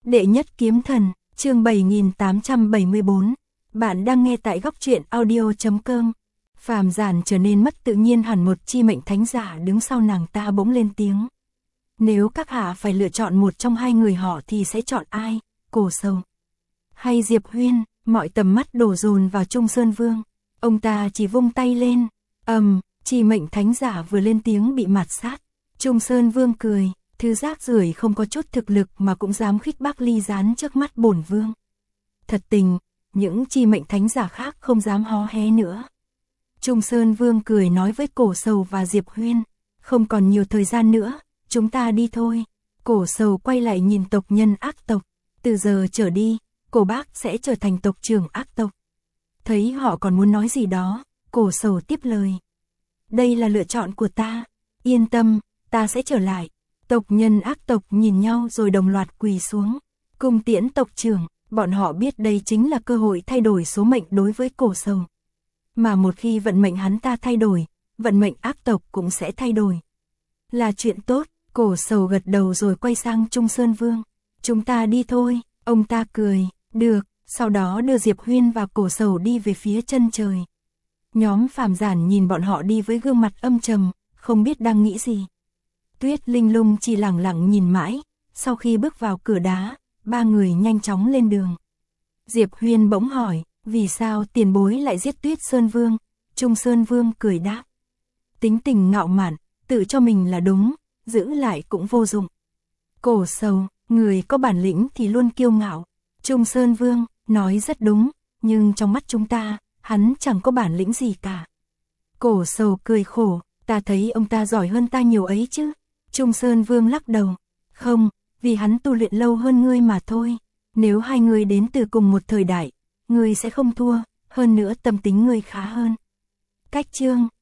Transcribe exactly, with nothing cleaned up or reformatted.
Đệ nhất kiếm thần, chương bảy nghìn tám trăm bảy mươi bốn. Bạn đang nghe tại góc truyện audio chấm com. Phàm Giản trở nên mất tự nhiên hẳn, một chi mệnh thánh giả đứng sau nàng ta bỗng lên tiếng. Nếu các hạ phải lựa chọn một trong hai người họ thì sẽ chọn ai? Cổ Sầu hay Diệp Huyên? Mọi tầm mắt đổ dồn vào Trung Sơn Vương. Ông ta chỉ vung tay lên. Ầm, um, chi mệnh thánh giả vừa lên tiếng bị mạt sát. Trung Sơn Vương cười, thứ rác rưởi không có chút thực lực mà cũng dám khích bác ly gián trước mắt bổn vương. Thật tình, những chi mệnh thánh giả khác không dám hó hé nữa. Trung Sơn Vương cười nói với Cổ Sầu và Diệp Huyên, không còn nhiều thời gian nữa, chúng ta đi thôi. Cổ Sầu quay lại nhìn tộc nhân ác tộc, từ giờ trở đi, Cổ bác sẽ trở thành tộc trưởng ác tộc. Thấy họ còn muốn nói gì đó, Cổ Sầu tiếp lời. Đây là lựa chọn của ta, yên tâm, ta sẽ trở lại. Tộc nhân ác tộc nhìn nhau rồi đồng loạt quỳ xuống, cung tiễn tộc trưởng. Bọn họ biết đây chính là cơ hội thay đổi số mệnh đối với Cổ Sầu. Mà một khi vận mệnh hắn ta thay đổi, vận mệnh ác tộc cũng sẽ thay đổi. Là chuyện tốt. Cổ Sầu gật đầu rồi quay sang Trung Sơn Vương. Chúng ta đi thôi. Ông ta cười, được, sau đó đưa Diệp Huyên và Cổ Sầu đi về phía chân trời. Nhóm Phàm Giản nhìn bọn họ đi với gương mặt âm trầm, không biết đang nghĩ gì. Tuyết Linh Lung chỉ lẳng lặng nhìn mãi, sau khi bước vào cửa đá, ba người nhanh chóng lên đường. Diệp Huyên bỗng hỏi, vì sao tiền bối lại giết Tuyết Sơn Vương? Trung Sơn Vương cười đáp. Tính tình ngạo mạn, tự cho mình là đúng, giữ lại cũng vô dụng. Cổ Sầu, người có bản lĩnh thì luôn kiêu ngạo. Trung Sơn Vương, nói rất đúng, nhưng trong mắt chúng ta, hắn chẳng có bản lĩnh gì cả. Cổ Sầu cười khổ, ta thấy ông ta giỏi hơn ta nhiều ấy chứ. Trung Sơn Vương lắc đầu, không, vì hắn tu luyện lâu hơn ngươi mà thôi. Nếu hai người đến từ cùng một thời đại, ngươi sẽ không thua, hơn nữa tâm tính ngươi khá hơn. Cách chương